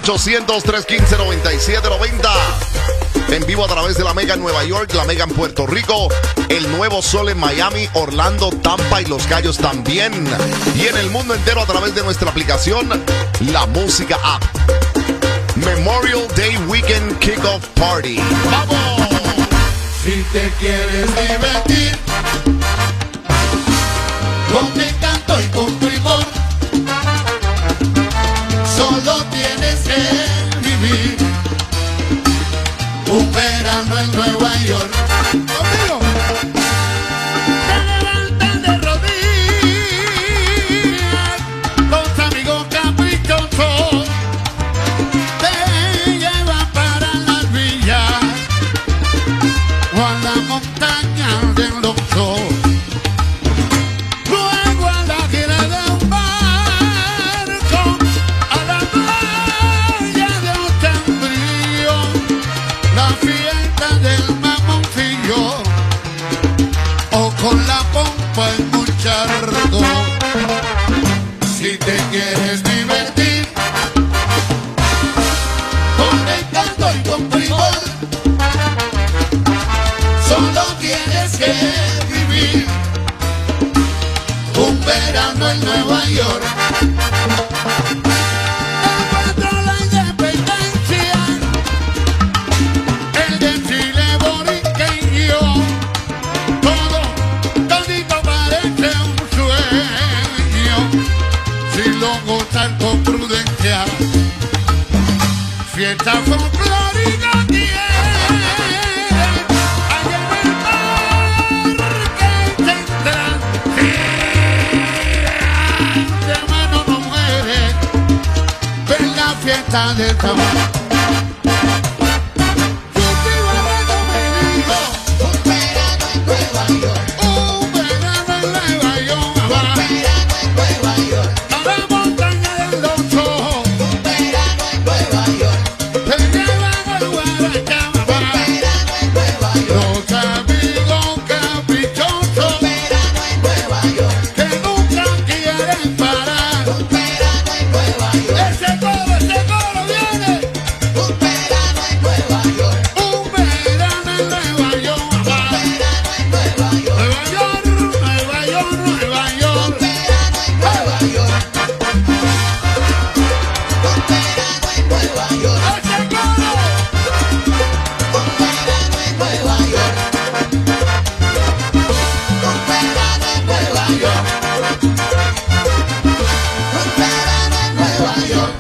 1-800-315-9790. En vivo a través de la Mega en Nueva York, la Mega en Puerto Rico, el Nuevo Sol en Miami, Orlando, Tampa y Los Cayos también. Y en el mundo entero a través de nuestra aplicación, La Música App. Memorial Day Weekend Kickoff Party. ¡Vamos! Si te quieres divertir con encanto y con primor, solo tienes que vivir un verano en Nueva York. ¡Conmigo! Te levantas de rodillas, los amigos caprichosos te llevan para las villas o a la montaña del Oso. Luego a la gira de un barco a la playa de Ochambrío, la fiesta del Mamoncillo o con la pompa en un charco. Si te quieres divertir con encanto y con primor, solo tienes que vivir un verano en Nueva York. Encuentro la independencia, el desfile boriqueño, todito parece un sueño, si lo gozas con prudencia. Fiesta folclórica tiene allá en el Parque Central. De mano no muere, ven la fiesta del sabor. Yo sigo hablando, me digo, un verano en Nueva York. Un verano en Nueva York. Un verano en Nueva York. A la montaña del Oso. Un verano en Nueva York. Te llevan al Guarachama. Un verano en Nueva York. Los amigos caprichosos. Un verano en Nueva York. Que nunca quieren parar. Un verano en Nueva York. Ese coro viene. Un verano en Nueva York. Un verano en Nueva York. Un verano en Nueva York. Nueva York, Nueva York, Nueva York. Un verano en Nueva York. Un verano en Nueva York. Ese coro. Un verano en Nueva York. Un verano en Nueva York. Un verano en Nueva York.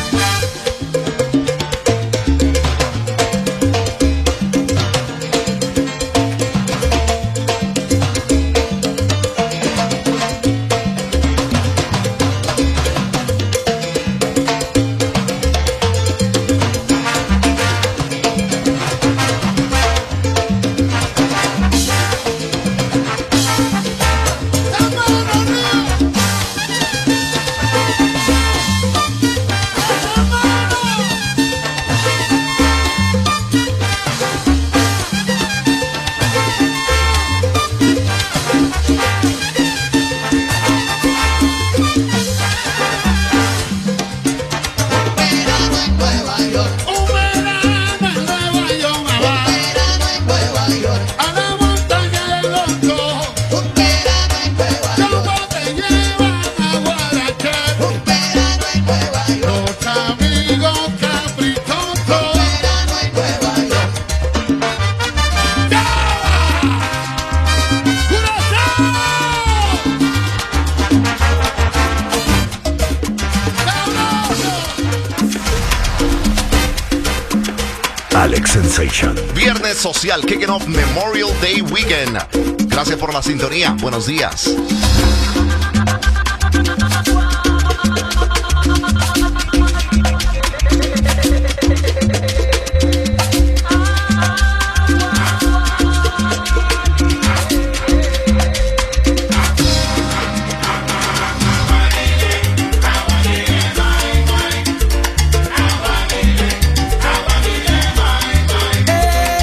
Alex Sensation. Viernes social, kicking off Memorial Day Weekend. Gracias por la sintonía. Buenos días.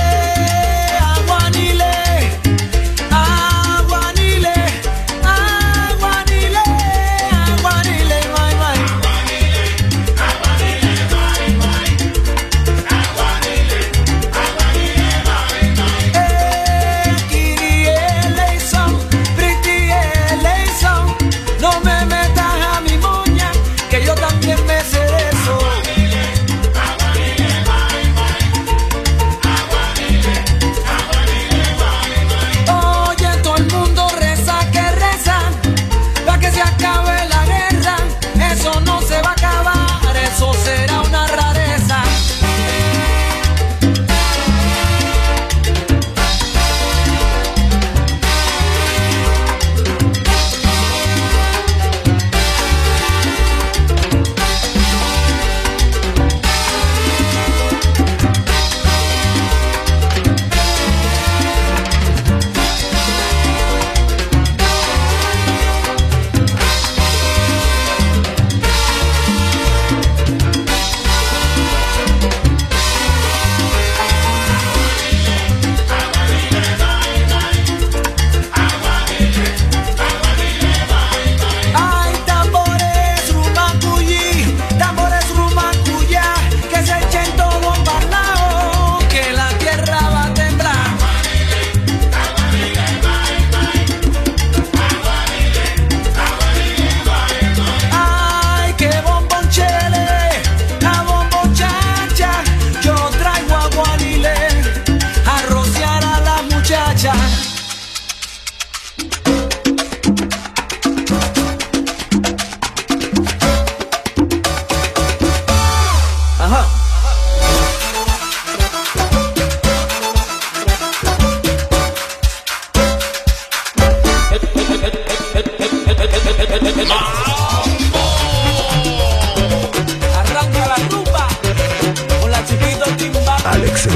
Aguanile,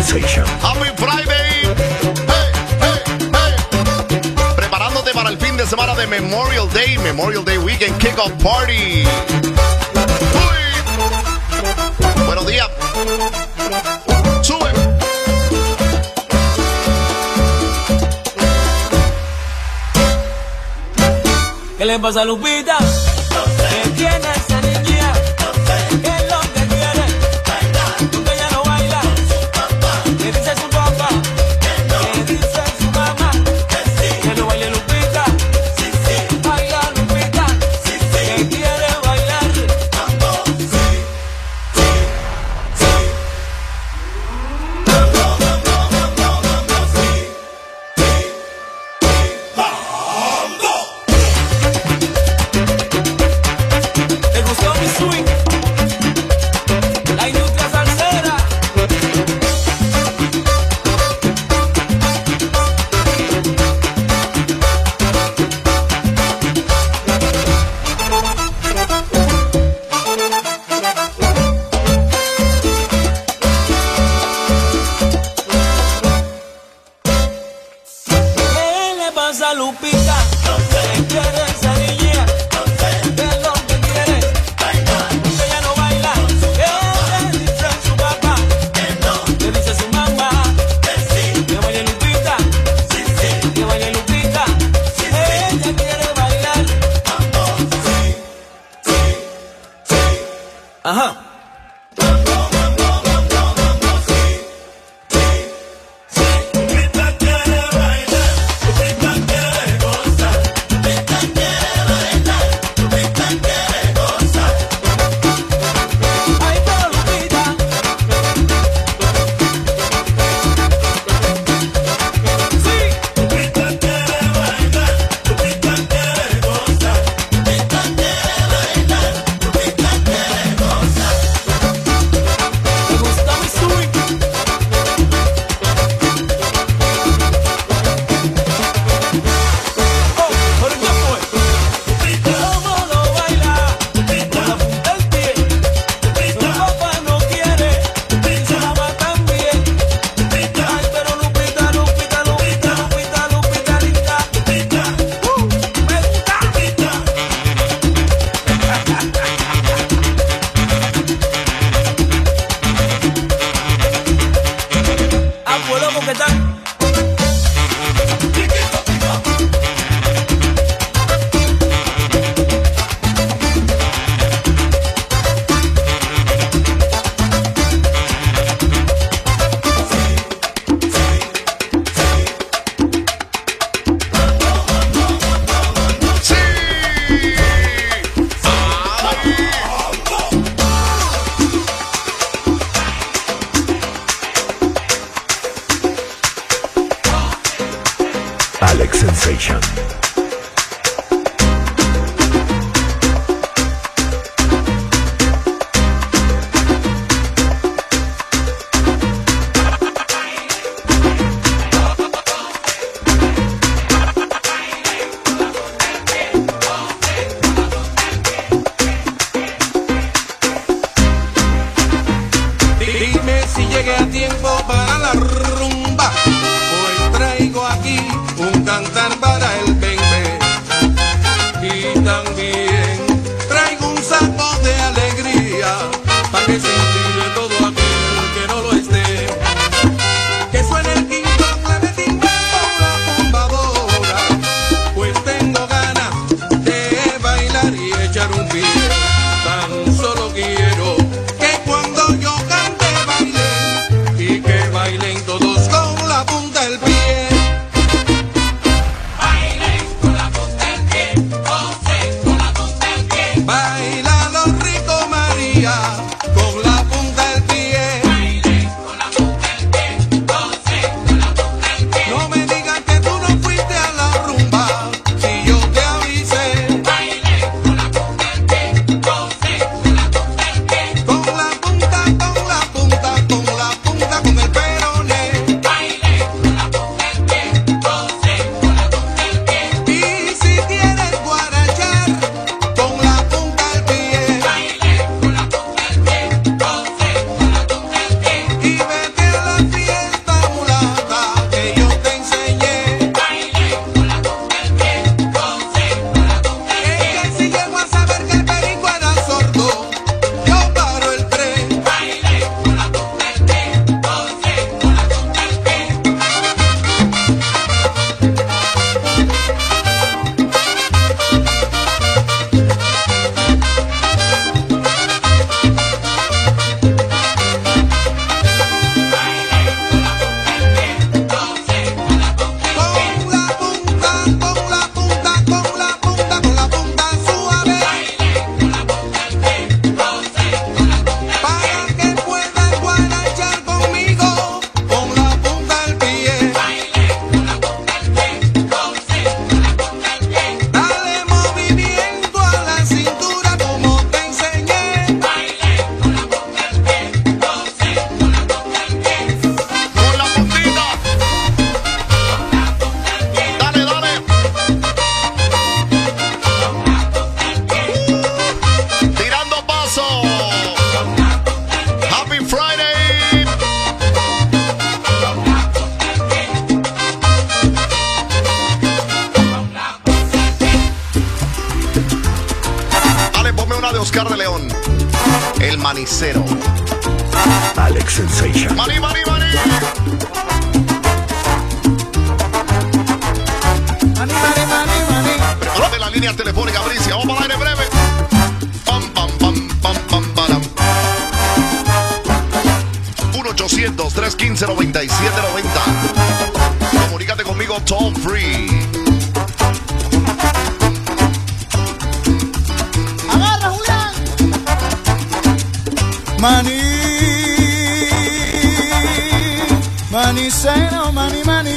Sensation. Happy Friday. Hey, hey, hey. Preparándote para el fin de semana de Memorial Day Weekend Kickoff Party. Uy. Buenos días. Sube. ¿Qué le pasa a Lupita? ¿Qué tiene esa niña? ¿Qué es lo que quiere? Porque ella no baila. ¿Qué dice su papá? ¿Qué dice su mamá? Que no baile Lupita. Baila Lupita. Que quiere bailar. ¿Te gustó mi swing? La industria salsera. ¿Qué le pasa a Lupita? ¿Qué quiere esa niña? ¿Qué es lo que quiere? Porque ella no baila. ¿Qué dice su papá? ¿Qué dice su mamá? Que baile Lupita. Que baile Lupita. Ella quiere bailar. Ajá. Ay, pero Lupita. Sí. ¿Te gusta mi swing? Oh, ¿por qué fue? ¿Cómo lo baila? Con la punta del pie. Su papá no quiere, su mamá también. Ay, pero Lupita, Lupita, Lupita, Lupita, Lupita, linda. Me gusta. Ah, pues loco, ¿qué tal? Sí. Ay. Alex Sensation. Dime si llegué a tiempo para la rumba. Hoy traigo aquí un cantar para el bebé. Y también traigo un saco de alegría para que se inspire todo aquel que no lo esté. Que suene el quinto clave timbal con la tumbadora. Pues tengo ganas de bailar y echar un pie. Tan solo quiero que cuando yo cante bailen y que bailen todos con la punta del pie. manicero. Alex Sensation. Maní, maní, maní. Prepárate la línea telefónica, Bricia. Vamos al aire breve. Pam, pam, pam, pam, pam, param. 1-800-315-9790. Comunícate conmigo toll free. Agarra, Julián. Maní, manicero, maní, maní.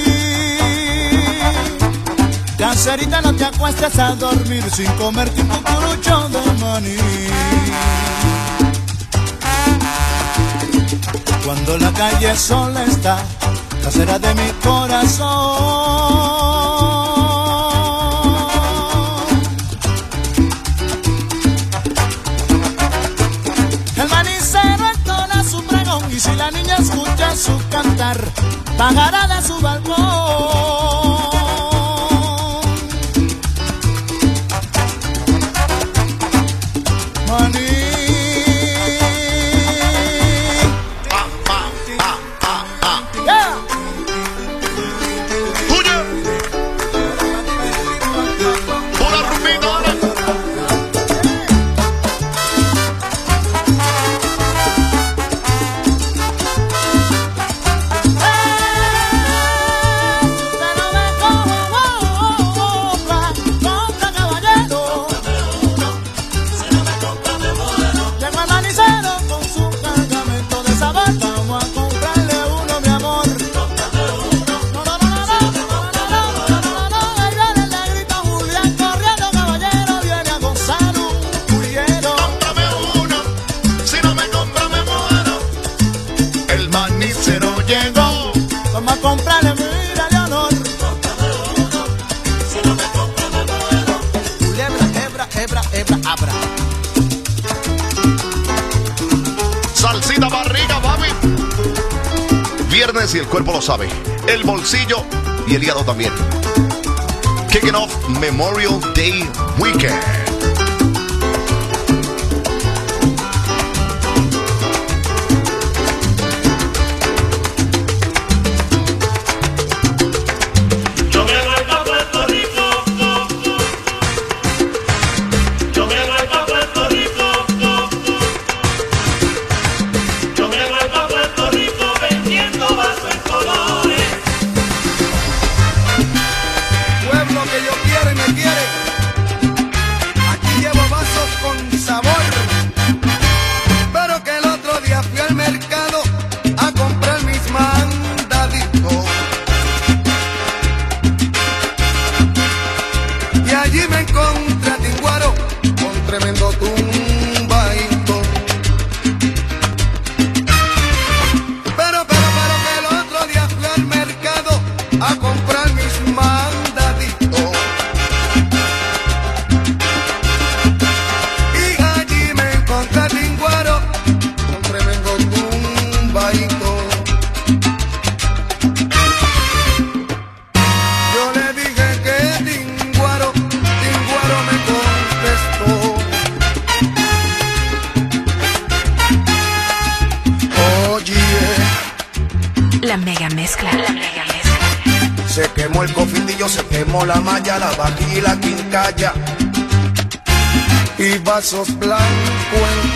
Cancerita, no te acuestes a dormir sin comerte un cucurucho de maní. Cuando la calle sola está, casera de mi corazón. El manicero entona su pregón y si la niña escucha su cantar, bajará de su balcón. Maní. Salsita barriga, papi. Viernes y el cuerpo lo sabe. El bolsillo y el hígado también. Kicking off Memorial Day Weekend. Se quemó el cofindillo, se quemó la malla, la vajilla y la quincalla. Y vasos blancos en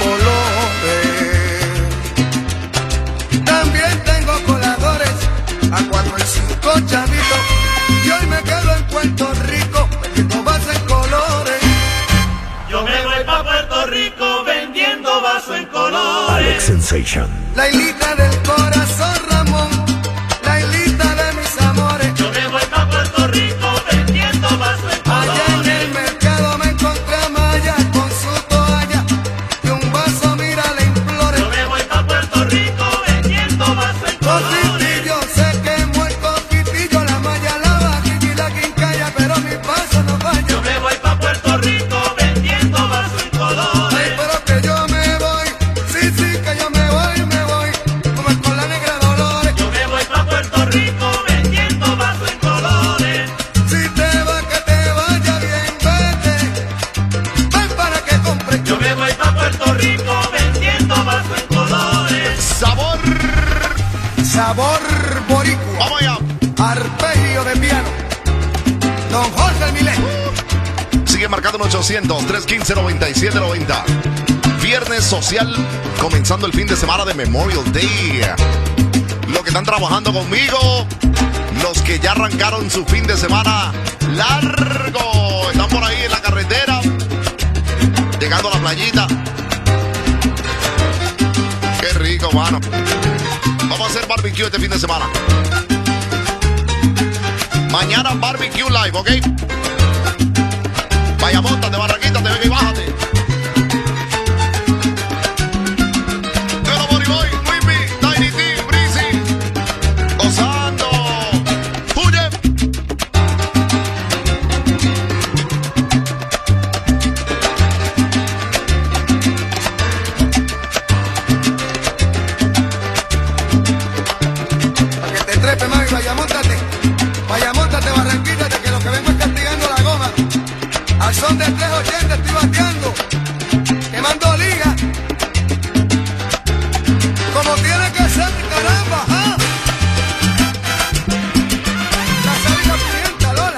colores. También tengo coladores a 4 y 5 chavitos. Y hoy me quedo en Puerto Rico vendiendo vasos en colores. Yo me voy pa' Puerto Rico vendiendo vasos en colores. Alex Sensation. La hilita del corazón, Ramón. La hilita de mis amores. Yo me voy pa' Puerto Rico vendiendo vasos en colores. Allá en el mercado me encontré a Maya con su toalla y un vaso, mira, le implore. Yo me voy pa' Puerto Rico vendiendo vasos en colores. Cofitillo, se quemó el cofitillo, la malla, la vajilla y la quincalla, pero mi paso no falla. Yo me voy pa' Puerto Rico vendiendo vasos en colores. Ay, pero que yo me voy, sí, sí, que yo me voy, como el Sabor boricua. Vamos allá. Arpegio de piano. Don Jorge Milé. Sigue marcando en 800-315-9790. Viernes social, comenzando el fin de semana de Memorial Day. Los que están trabajando conmigo, los que ya arrancaron su fin de semana largo, están por ahí en la carretera, llegando a la playita. Qué rico, mano. Vamos a hacer barbecue este fin de semana. Mañana barbecue live, ¿ok? Vaya, móntate, Barranquita, te venga y bájate. Pero Boriboy, Wimpy, Tiny T, Breezy, gozando. ¡Huye! Para que te trepe, mami, vaya, móntate. Vaya, móntate, Barranquita, que lo que vengo es castigando la goma. Al son de 380 estoy bateando, quemando liga, como tiene que ser, caramba, ¿ah? La salida pimienta, Lola.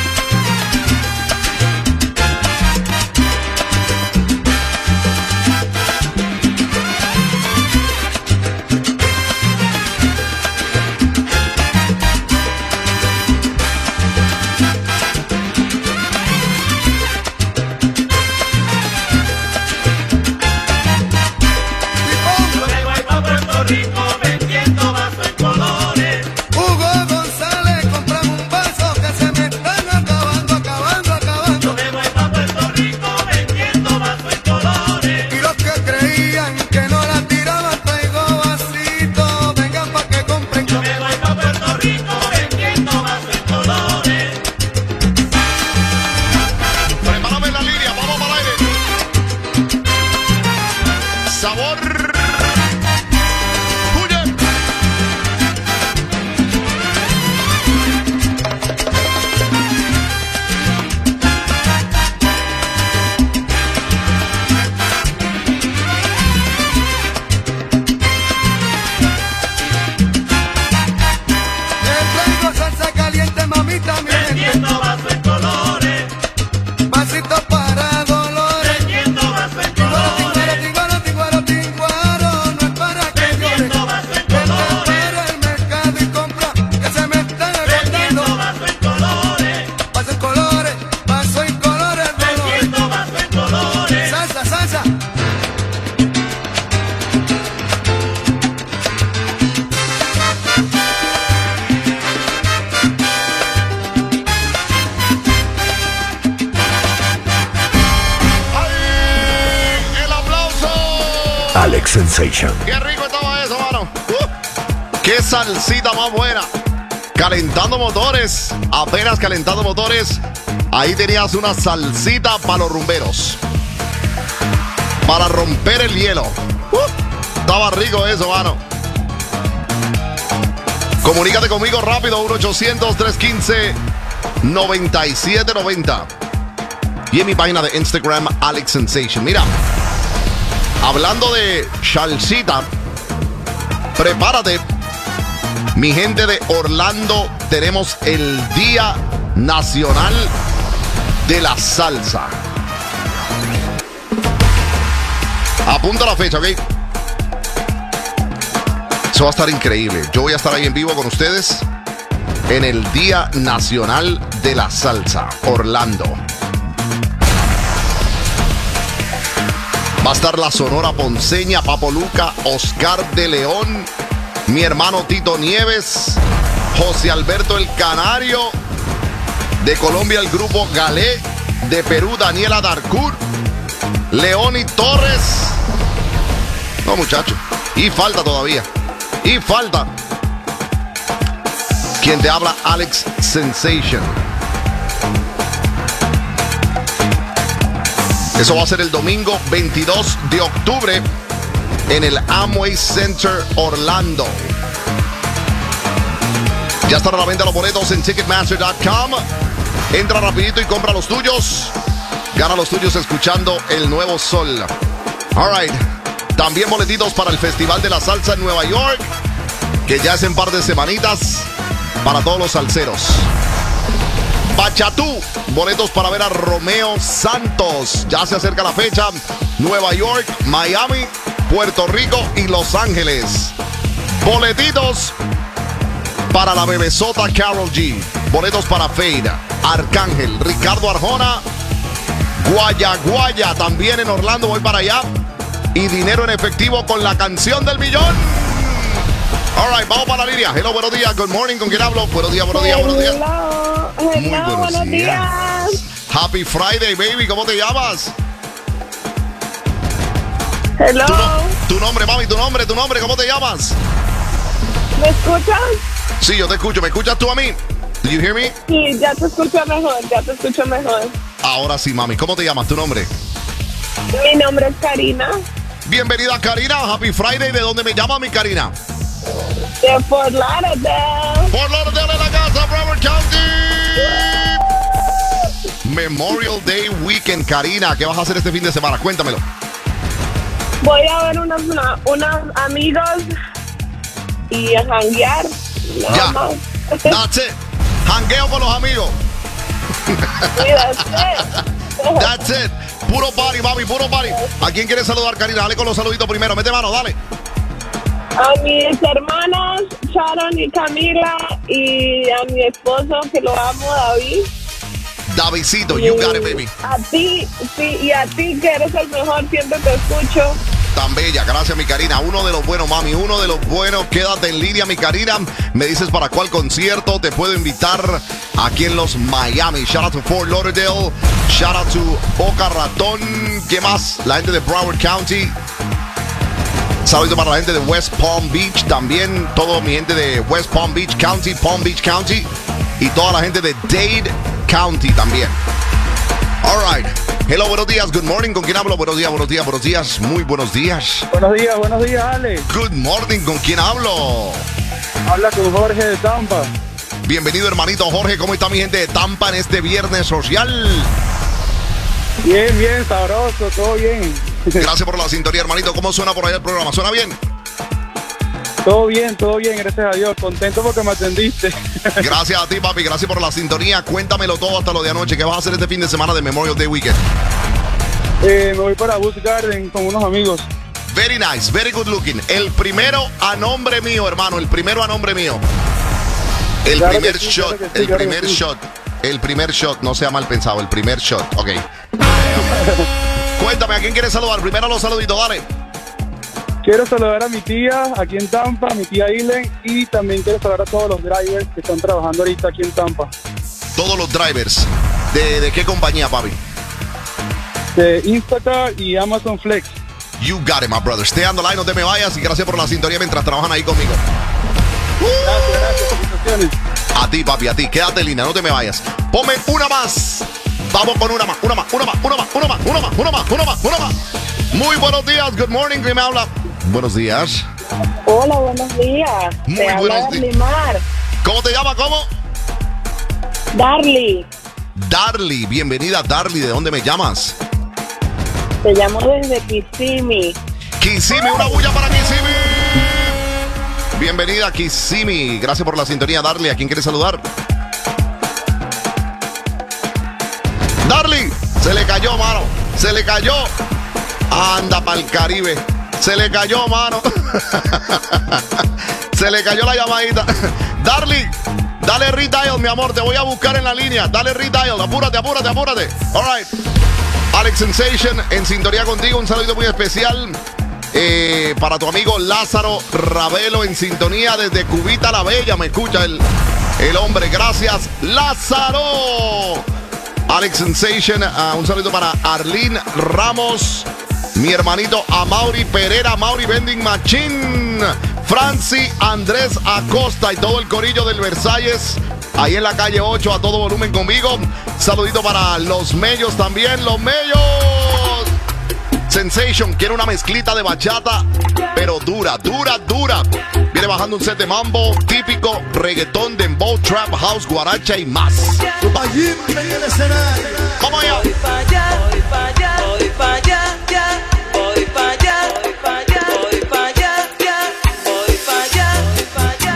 Yo me voy pa' Puerto Rico vendiendo vasos en colores. Hugo González, comprame un vaso que se me están acabando. Yo me voy pa' Puerto Rico vendiendo vasos en colores. Y los que creían que no la tiraban, traigo vasito, vengan pa' que compren. Yo me voy pa' Puerto Rico vendiendo vasos en colores. Prepárame la línea, vamos para el aire. Sabor. ¡Huye! Te traigo salsa caliente, mamita, mi gente. Vendiendo vasos en colores. Vasito para dolores. Vendiendo vasos en Tinguaro, colores. tinguaro, tinguaro, tinguaro, no es para que llores. Vendiendo vasos en Vete colores. para el mercado y compra, que se me están Vendiendo agotando. vasos en colores. Paso en colores, dolores. Vendiendo vasos en colores. Salsa, salsa. ¡Ay! ¡El aplauso! Alex Sensation. ¡Qué rico estaba eso, mano! ¡Qué salsita más buena! Calentando motores, apenas calentando motores. Ahí tenías una salsita para los rumberos. Para romper el hielo. Estaba rico eso, mano. Comunícate conmigo rápido, 1-800-315-9790. Y en mi página de Instagram, Alex Sensation. Mira, hablando de salsita, prepárate. Mi gente de Orlando, tenemos el Día Nacional de la Salsa. Apunta la fecha, ¿ok? Eso va a estar increíble. Yo voy a estar ahí en vivo con ustedes en el Día Nacional de la Salsa, Orlando. Va a estar la Sonora Ponceña, Papo Luca, Oscar de León, mi hermano Tito Nieves, José Alberto el Canario, de Colombia el grupo Galé, de Perú Daniela Darcourt, Leoni Torres. No, muchacho, y falta todavía, y falta. Quien te habla, Alex Sensation. Eso va a ser el domingo 22 de octubre en el Amway Center Orlando. Ya están a la venta los boletos en Ticketmaster.com. Entra rapidito y compra los tuyos. Gana los tuyos escuchando El Nuevo Sol. All right. También boletitos para el Festival de la Salsa en Nueva York, que ya es en par de semanitas para todos los salseros. Bachatú, boletos para ver a Romeo Santos. Ya se acerca la fecha. Nueva York, Miami, Puerto Rico y Los Ángeles. Boletitos para la bebesota Karol G. Boletos para Fade, Arcángel, Ricardo Arjona, Guaya, también en Orlando, voy para allá. Y dinero en efectivo con la canción del millón. All right, vamos para la línea. Hello, buenos días, good morning, ¿con quién hablo? Buenos días. Hello, Muy buenos buenos días. Happy Friday, baby, ¿cómo te llamas? Hello, Tu nombre, mami, tu nombre, ¿cómo te llamas? ¿me escuchas? Sí, yo te escucho, ¿me escuchas tú a mí? Do you hear me? Sí, ya te escucho mejor. Ahora sí, mami, ¿cómo te llamas? ¿Tu nombre? Mi nombre es Karina, Bienvenida, Karina. Happy Friday. ¿De dónde me llama mi Karina? de Fort Lauderdale. Por Lauderdale en la casa, Broward County. Memorial Day Weekend, Karina. ¿Qué vas a hacer este fin de semana? Cuéntamelo. Voy a ver unos amigos y a janguear. Nada Ya. más. That's it. Jangueo con los amigos. Sí, that's it. That's it. Puro party, mami, puro party. ¿A quién quieres saludar, Karina? Dale con los saluditos primero. Mete mano, dale. A mis hermanos, Sharon y Camila, y a mi esposo, que lo amo, David. Davidcito, you got it, baby. A ti, sí, y a ti, que eres el mejor, siempre te escucho. Tan bella, gracias, mi Karina. Uno de los buenos, mami, uno de los buenos. Quédate en línea, mi Karina. Me dices para cuál concierto te puedo invitar aquí en los Miami. Shout out to Fort Lauderdale. Shout out to Boca Ratón. ¿Qué más? La gente de Broward County. Saludos para la gente de West Palm Beach también. Toda mi gente de West Palm Beach County, Palm Beach County. Y toda la gente de Dade County también. All right. Hello, buenos días. Good morning. ¿Con quién hablo? Buenos días. Muy buenos días. Buenos días, Ale. Good morning. ¿Con quién hablo? Habla con Jorge de Tampa. Bienvenido, hermanito Jorge. ¿Cómo está mi gente de Tampa en este viernes social? Bien, sabroso, todo bien. Gracias por la sintonía, hermanito. ¿Cómo suena por allá el programa? ¿Suena bien? Todo bien, gracias a Dios. Contento porque me atendiste. Gracias a ti, papi. Gracias por la sintonía. Cuéntamelo todo hasta lo de anoche. ¿Qué vas a hacer este fin de semana de Memorial Day Weekend? Me voy para Busch Garden con unos amigos. Very nice, very good looking. El primero a nombre mío, hermano. El primero a nombre mío. El Claro primer que sí, shot. claro que sí, El claro primer que sí. shot. El primer shot. No sea mal pensado. El primer shot. Ok. Cuéntame, ¿a quién quieres saludar? Primero los saluditos, dale. Quiero saludar a mi tía aquí en Tampa, mi tía Ilen, y también quiero saludar a todos los drivers que están trabajando ahorita aquí en Tampa. Todos los drivers. ¿De qué compañía, papi? De Instacar y Amazon Flex. You got it, my brother. Stay on the line, no te me vayas y gracias por la sintonía mientras trabajan ahí conmigo. Gracias, felicitaciones. A ti, papi, a ti. Quédate en línea, no te me vayas. Ponme una más. Vamos con una más. Muy buenos días, good morning, ¿quién me habla? Buenos días. Hola, buenos días. Muy Te habla buenos días. Darlimar. ¿Cómo te llamas? ¿Cómo? Darly, Darly, bienvenida, Darly. ¿De dónde me llamas? te llamo desde Kissimmee. Kissimmee, una bulla para Kissimmee. Bienvenida, Kissimmee. Gracias por la sintonía, Darly. ¿A quién quieres saludar? Darly, se le cayó, mano. Se le cayó. Anda pa'l Caribe. Se le cayó, mano. Se le cayó la llamadita. Darly, dale redial, mi amor. Te voy a buscar en la línea. Dale redial. Apúrate. All right. Alex Sensation en sintonía contigo. Un saludo muy especial para tu amigo Lázaro Ravelo en sintonía desde Cubita la Bella. Me escucha el hombre. Gracias, Lázaro. Alex Sensation. Un saludo para Arlene Ramos. Mi hermanito Amaury Pereira, Mauri Vending Machine, Franci Andrés Acosta y todo el corillo del Versalles, ahí en la calle 8 a todo volumen conmigo. Saludito para los Mellos también, los Mellos. Sensation quiere una mezclita de bachata, pero dura. Viene bajando un set de mambo típico, reggaetón, dembow, trap, house, guaracha y más. Allí en el escenario. Vamos allá. Voy pa' allá, voy pa' allá, voy pa' allá, ya. Voy pa' allá, voy pa' allá, voy pa' allá, ya. Voy pa' allá, voy pa' allá.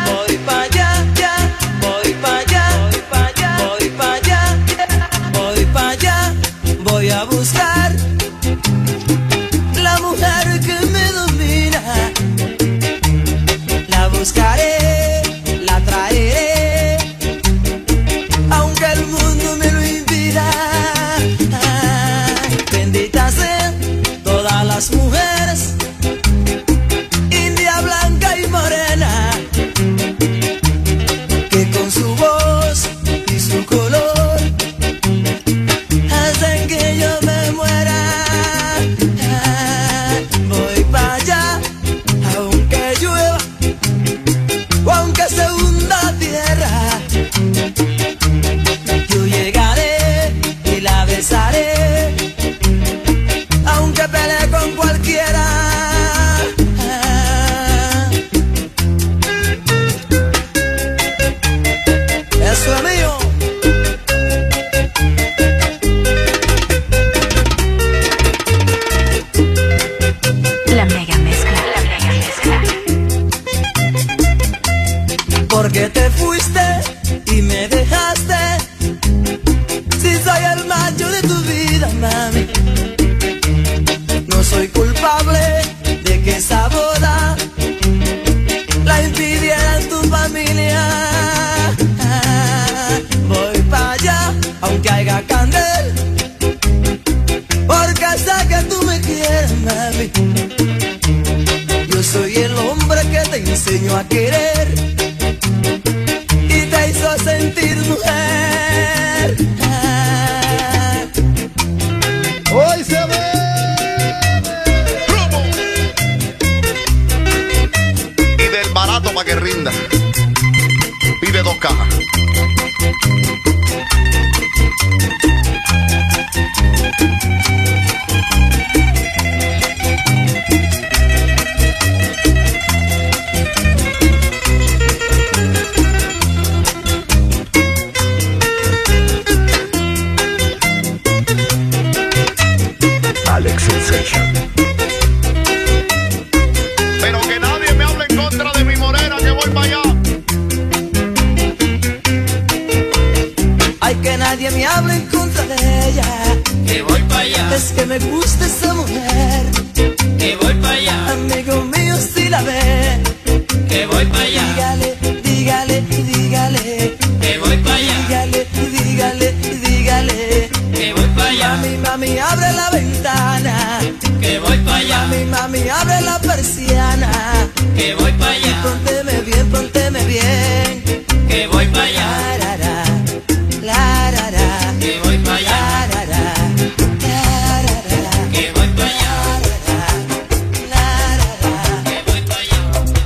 que te fuiste y me dejaste. Si soy el macho de tu vida, mami, no soy culpable de que esa boda la impidiera en tu familia. Voy para allá, aunque haya candel, porque sé que tú me quieres, mami. Yo soy el hombre que te enseñó a querer y te hizo sentir mujer. Hoy se ve. Y del barato para que rinda. Pide 2 cajas. Alex Sensation. Pero que nadie me hable en contra de mi morena, que voy para allá. Ay, que nadie me hable en contra de ella, que voy para allá. Es que me gusta esa mujer, que voy para allá. Amigo mío, si la ve, que voy para allá. Dígale, dígale, dígale, que voy para allá. Dígale, dígale, dígale, que voy para allá. Mami, mami, abre la ventana, que voy para allá. Mami, mami, abre la persiana, que voy para allá. Pónteme bien, pónteme bien, que voy para allá. Que voy para allá. Que voy para allá. Que voy para allá.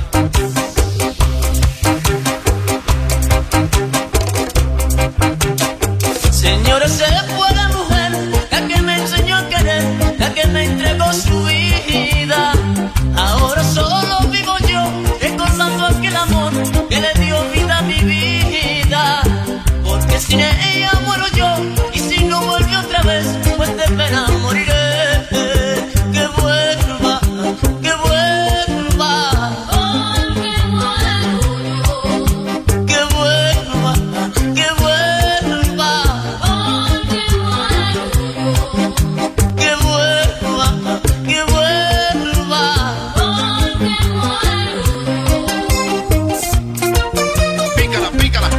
Señores, se fue la mujer, la que me enseñó a querer, la que me entregó su vida. Ahora solo vivo yo, recordando aquel amor que le dio vida a mi vida. Porque sin ella muero yo, y si no vuelve otra vez, pues de pena moriré. Que vuelva, que vuelva. Porque muero yo. Que vuelva, que vuelva. Porque muero yo. Que vuelva, que vuelva. Porque muero yo. Pícala, pícala.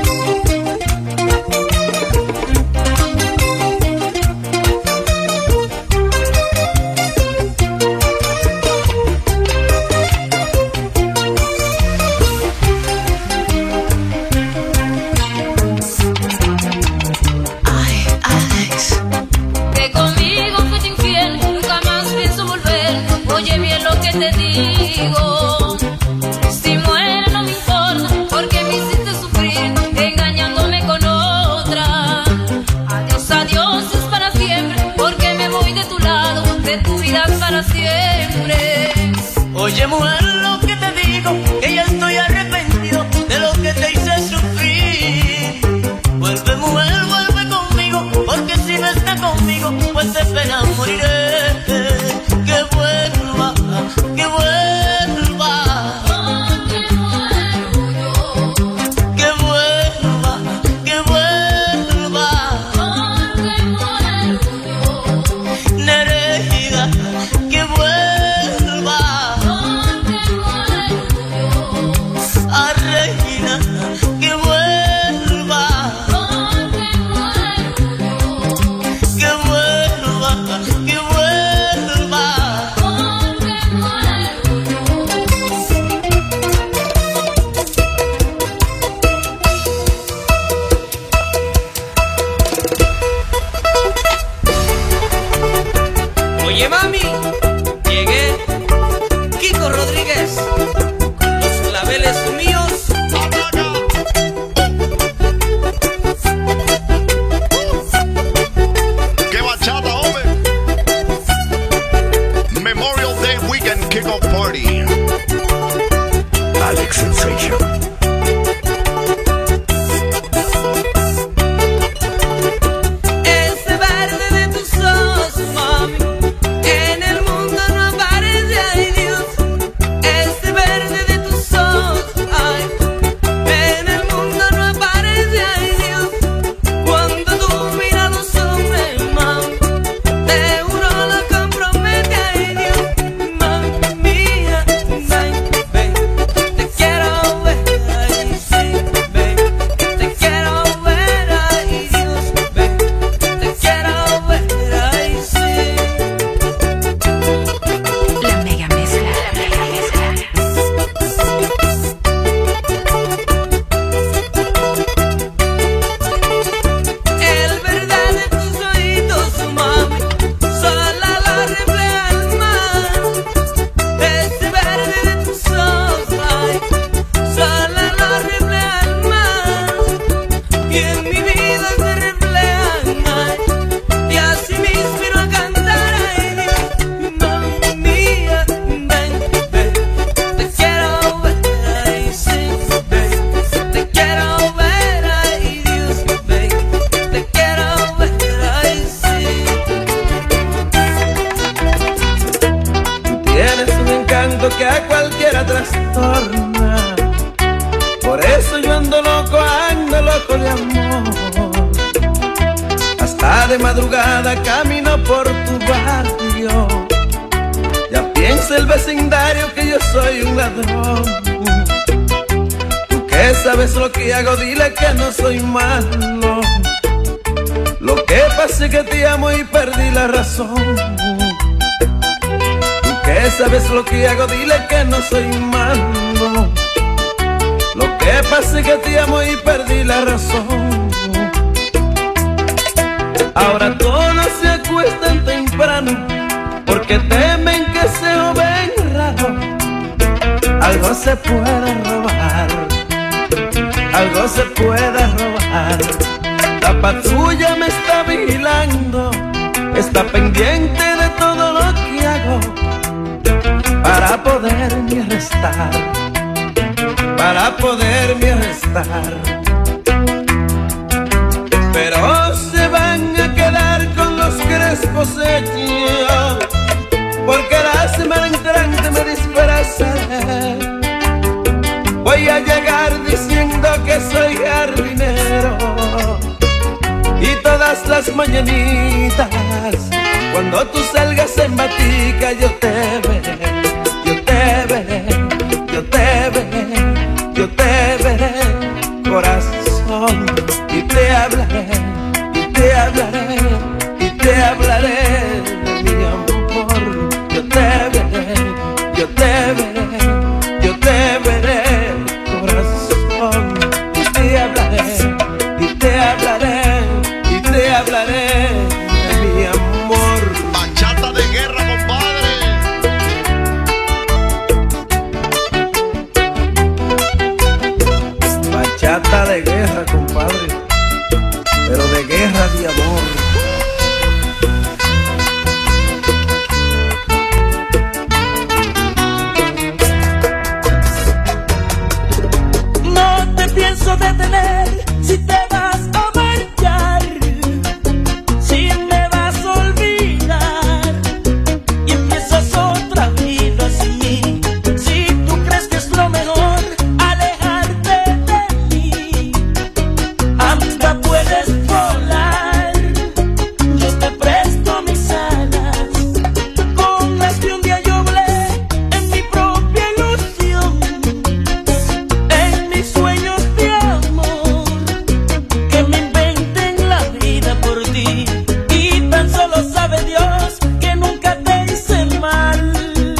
Que conmigo fuiste infiel, nunca más pienso volver. Oye bien lo que te digo. Si muere no me importa, porque me hiciste sufrir, engañándome con otra. Adiós, adiós es para siempre, porque me voy de tu lado, de tu vida para siempre. Oye mujer, lo que te digo, que ya estoy arrepentido de lo que te hice sufrir. Vuelve mujer, vuelve conmigo, porque si no está conmigo, pues de pena moriré. Que vuelva, que vuelva. Porque muero yo. Que vuelva, que vuelva. Porque muero yo. Nereida, que vuelva. Porque muero de madrugada camino por tu barrio. Ya piensa el vecindario que yo soy un ladrón. Tú que sabes lo que hago, dile que no soy malo. Lo que pasa es que te amo y perdí la razón. Tú que sabes lo que hago, dile que no soy malo. Lo que pasa es que te amo y perdí la razón. Ahora todos se acuestan temprano porque temen que se joven raro. Algo se puede robar, algo se puede robar. La patrulla me está vigilando, está pendiente de todo lo que hago para poderme arrestar, para poderme arrestar. Pero se van a quedar con los crespos hechos, porque la semana entrante me disfrazaré. Voy a llegar diciendo que soy jardinero, y todas las mañanitas, cuando tú salgas en batica, yo te veré, yo te veré, yo te veré, yo te veré, corazón, y te hablaré, y te hablaré, y te hablaré de mi amor. Yo te veré, yo te veré, yo te veré, corazón, y te hablaré, y te hablaré, y te hablaré de mi amor. Bachata de guerra, compadre. Bachata de guerra, compadre, pero de guerra de amor. No te pienso detener si te vas a marchar, si me vas a olvidar y empiezas otra vida sin mí. Si tú crees que es lo mejor alejarte de mí, anda, puedes volar. Yo te presto mis alas, con las que un día yo volé en mi propia ilusión, en mis sueños de amor, que me inventen la vida por ti. Y tan solo sabe Dios que nunca te hice mal.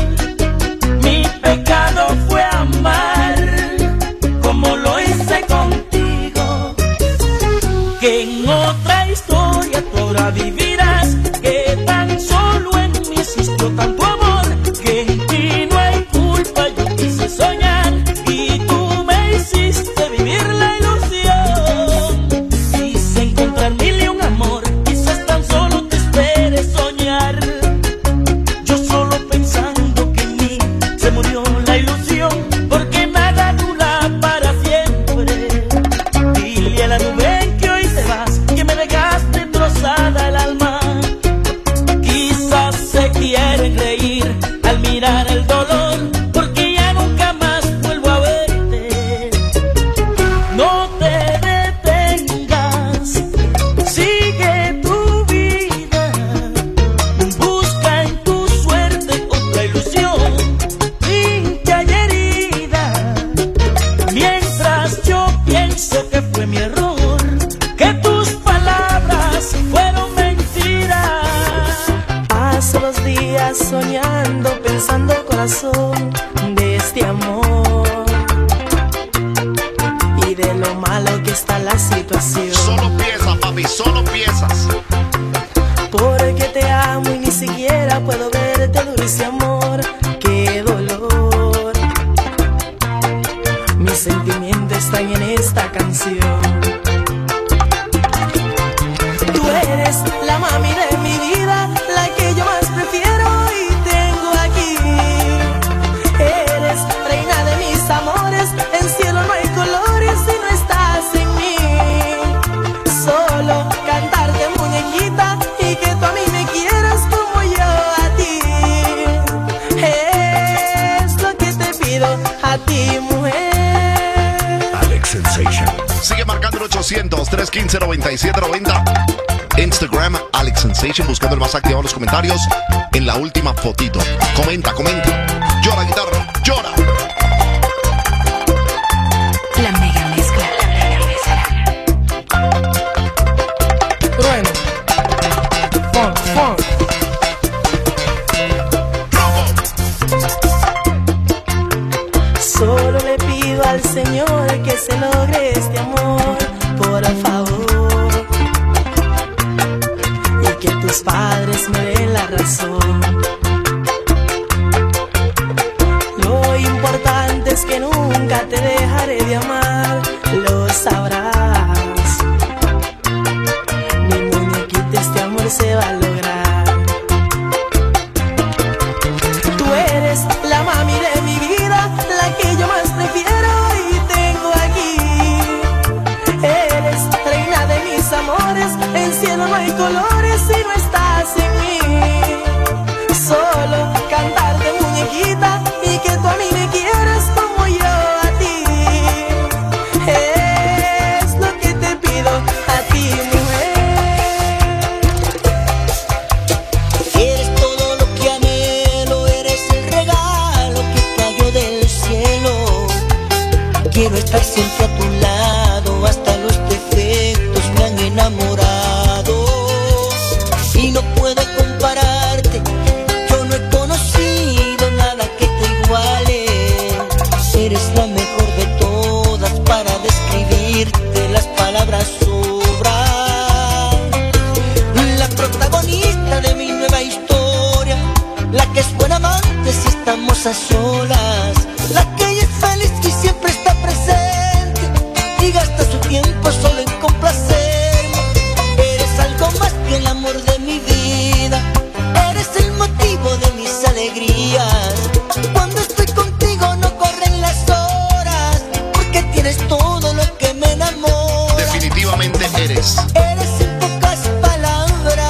Mi pecado fue amar como lo hice contigo, que en otra historia tú ahora vivirás, que tan solo en mí existió tanto amor, que en ti no hay culpa. Yo quise soñar y tú me hiciste vivir la ilusión. Quise encontrar mil y un amor, quizás tan solo te esperé soñar. Yo solo pensando que en mí se murió la ilusión, porque nada dura para siempre. Dile a la nube que hoy te vas, que me dejaste trozada el alma. Quizás se quieren reír al mirar el dolor, porque ya nunca más vuelvo a verte. No te detengas, sigue tu vida, busca en tu suerte otra ilusión, sin que haya herida. Mientras yo pienso que fue mi error, que tus palabras fueron mentiras. Paso los días soñando, pensando corazón de este amor y de lo malo que está la situación. Solo piezas, papi, solo piezas. Porque te amo y ni siquiera puedo verte, dulce amor, qué dolor. Mis sentimientos están en esta canción. Tú eres la mami de mi vida, la que yo más prefiero y tengo aquí. Eres reina de mis amores, en cielo no hay colores si no estás en mí. Solo cantarte, muñequita, y que tú a mí me quieras como yo a ti. Es lo que te pido a ti, mujer. Alex Sensation. Sigue marcando el 1-800-315-9790. Instagram, Alex Sensation, buscando el más activo en los comentarios. En la última fotito. Comenta. Llora, guitarra, llora. La mega mezcla. Trueno. Funk. Solo le pido al Señor que se logre este amor, por favor, y que tus padres me den la razón. Lo importante es que nunca te dejaré de amar, lo sabrás. Mi muñequita, este amor se va a lograr. Tú eres la mami de mi vida, la que yo más prefiero y tengo aquí. Eres reina de mis amores, en cielo no hay colores si no estás en mí. Solo cantarte, muñequita, y que tú a mí me quieras como yo a ti. Es lo que te pido a ti, mujer. Eres todo lo que anhelo, eres el regalo que cayó del cielo. Quiero estar siempre a tu lado, hasta los defectos me han enamorado. Y no puedo compararte, yo no he conocido nada que te iguale. Eres la mejor de todas, para describirte las palabras sobran. La protagonista de mi nueva historia, la que es buena amante si estamos a solas, la que es feliz y siempre está presente y gasta su tiempo solo en complacerme. Eres algo más que el amor de mi vida, eres el motivo de mis alegrías. Cuando estoy contigo no corren las horas, porque tienes todo lo que me enamora. Definitivamente eres. Eres en pocas palabras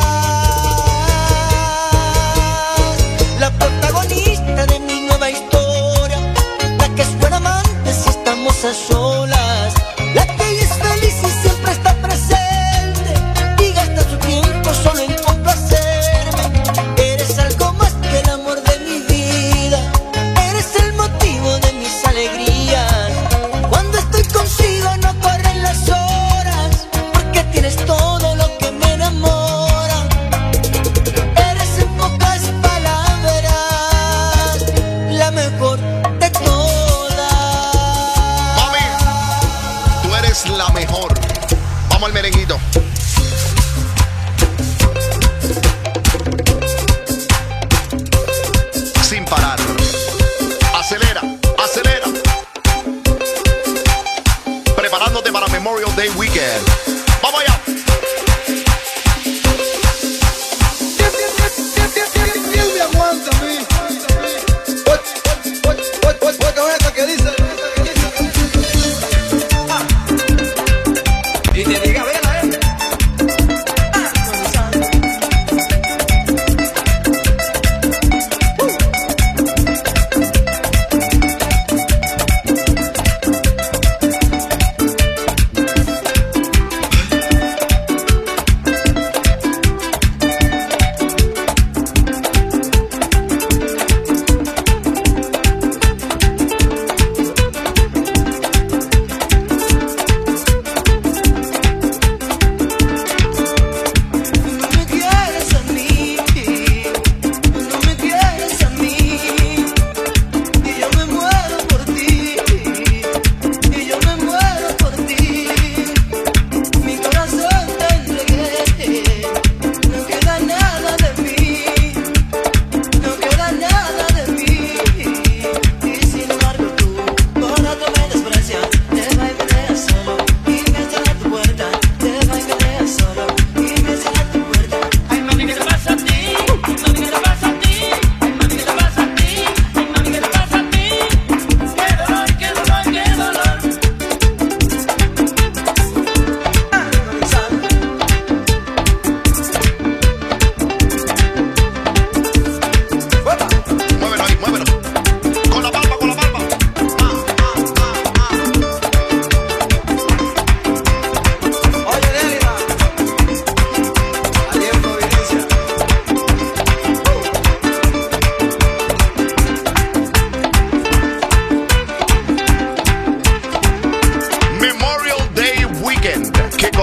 la protagonista de mi nueva historia, la que es buena amante si estamos a solas, la que es feliz y siempre está presente y gasta su tiempo solo en complacerme. Eres algo más que el amor de mi vida, eres el motivo de mis alegrías. Cuando estoy contigo no corren las horas, porque tienes todo lo que me enamora. Eres en pocas palabras la mejor de todas. Mami, tú eres la mejor. Vamos al merenguito. Sin parar. Acelera. Preparándote para Memorial Day Weekend. Vamos allá. Silvia, aguántame. Oiga esto que dice. Y te diga, vela,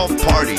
Kick-Off Party.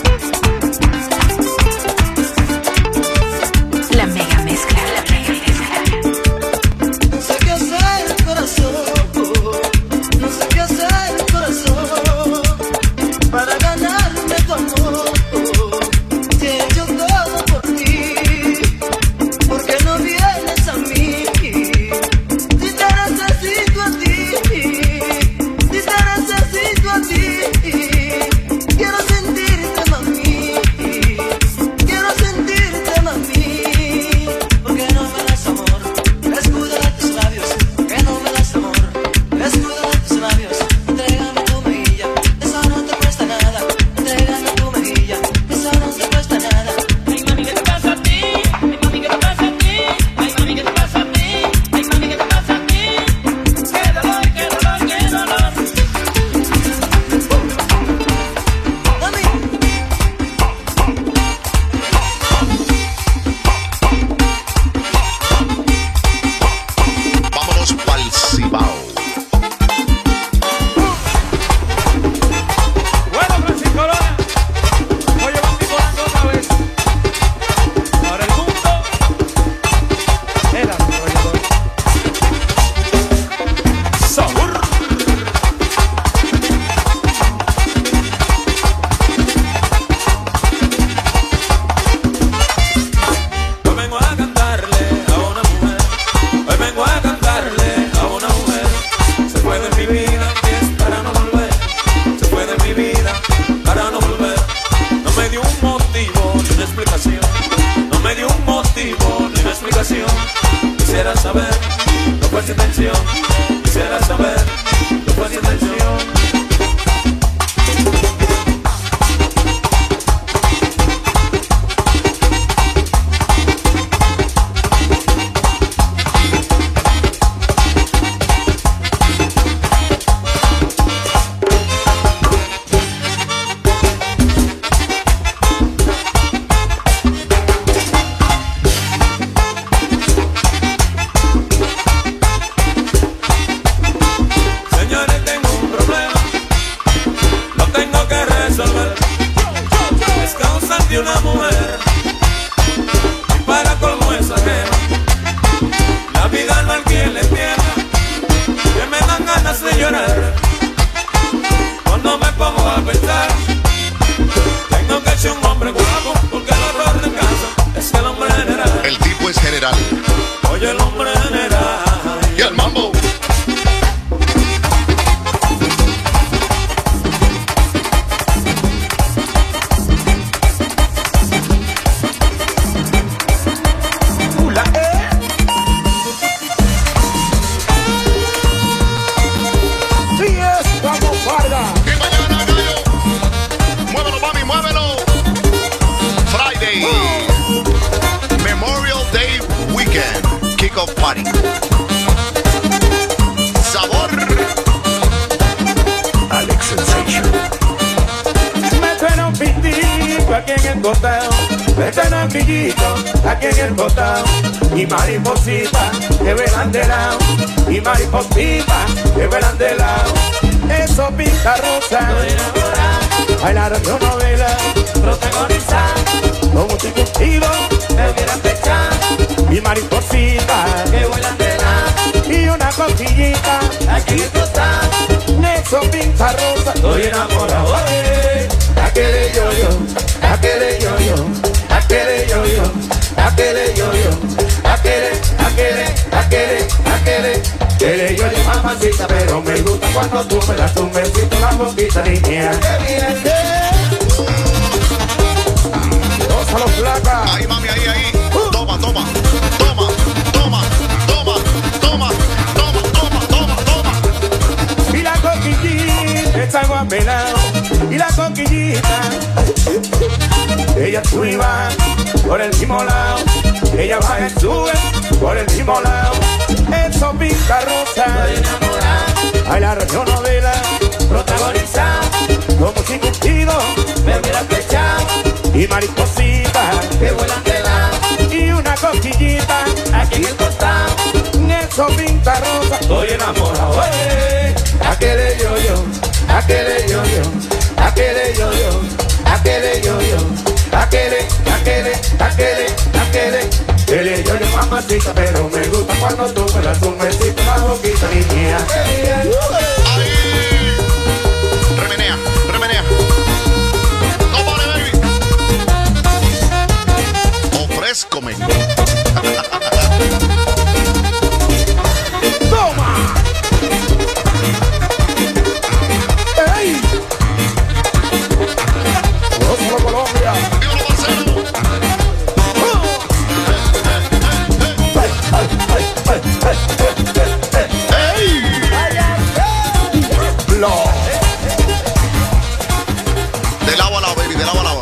La mega mezcla, la mega mezcla. No sé qué hacer, corazón. No sé qué hacer, corazón, para ganarme tu amor. Te he hecho todo por ti. ¿Por qué no vienes a mí? Si te necesito a ti. Si te necesito a ti. Quiero sentirte, mami. Quiero sentirte, mami. ¿Por qué no me das amor? Escudo de tus labios. ¿Por qué no me das amor? Escudo de tus labios. Entrégame tu mejilla. Eso no te cuesta nada. Entrégame tu mejilla. Eso no te cuesta nada. Ay, mami, ¿qué te pasa a ti? Ay, mami, ¿qué te pasa a ti? Ay, mami, ¿qué te pasa a ti? Ay, mami, ¿qué te pasa a ti? ¡Qué dolor, qué dolor, qué dolor! Vámonos pa'l Cibao. Bueno, Francisco Lona, oye, van volando otra vez. Ahora el mundo es la arrolladora. Sabor. Hoy vengo a cantarle a una mujer. Hoy vengo a cantarle a una mujer. Se fue de mi vida y es para no volver. Se fue de mi vida para no volver. No me dio un motivo ni una explicación. No me dio un motivo ni una explicación. Quisiera saber, no fue su intención. Quisiera saber, no fue su intención. Señores, tengo un problema, lo tengo que resolver. Es causa de una mujer y para colmo es ajena. La vida no hay quien le entienda, que me dan ganas de llorar. Cuando me pongo a pensar, tengo que ser un hombre guapo, porque el horror de casa es el hombre general. El tipo es general. Oye, el hombre general. Y el mambo. Sí es, vamos, guarda. Y mañana, gallo. Muévelo, mami, muévelo. Friday. Memorial Day Weekend. Kick-Off Party. Sabor. Alex Sensation. Me suena un pitico aquí en el costado. Me suena un grillito aquí en el costado. Y maripositas que vuelan de lado. Y maripositas que vuelan de lado. Eso pinta rosa. Bailaron tu novela. Protagonizar. Con un discutido. Me hubieran pechado. Y maripositas que vuelan de lado. Y una cosquillita aquí en el costado. Eso pinta rosa. Estoy enamorado de aquel yo-yo, aquel yo-yo, aquel yo-yo, aquel yo-yo, aquel yo-yo, mamacita, pero me gusta cuando tú me das un besito en la boquita, niña. Gózalo, flaca. Ahí, mami, ahí. Toma, toma, toma, toma, toma, toma, toma, toma, toma, toma. Y la coquillita está guapelao. Y la coquillita, ella sube y va por el mismo lado. Ella baja y sube por el mismo lado. Eso pinta rosa. Bailar yo novela. Protagonizar como sin sentido. Me hubiera flechado. Y maripositas que vuelan de lado. Y una cosquillita aquí en el costado. Eso pinta rosa. Estoy enamorado. Aquel yo-yo, aquel yo-yo, aquel yo-yo. mamacita, pero me gusta cuando tú me das un besito en la boquita, niña. Remenea, remenea. ¡Tómale, baby! Ofrézcome. ¡Toma! ¡Ey! ¡Gózalo, Colombia! ¡Viva los parceros! De lado a lado, baby, de lado a lado.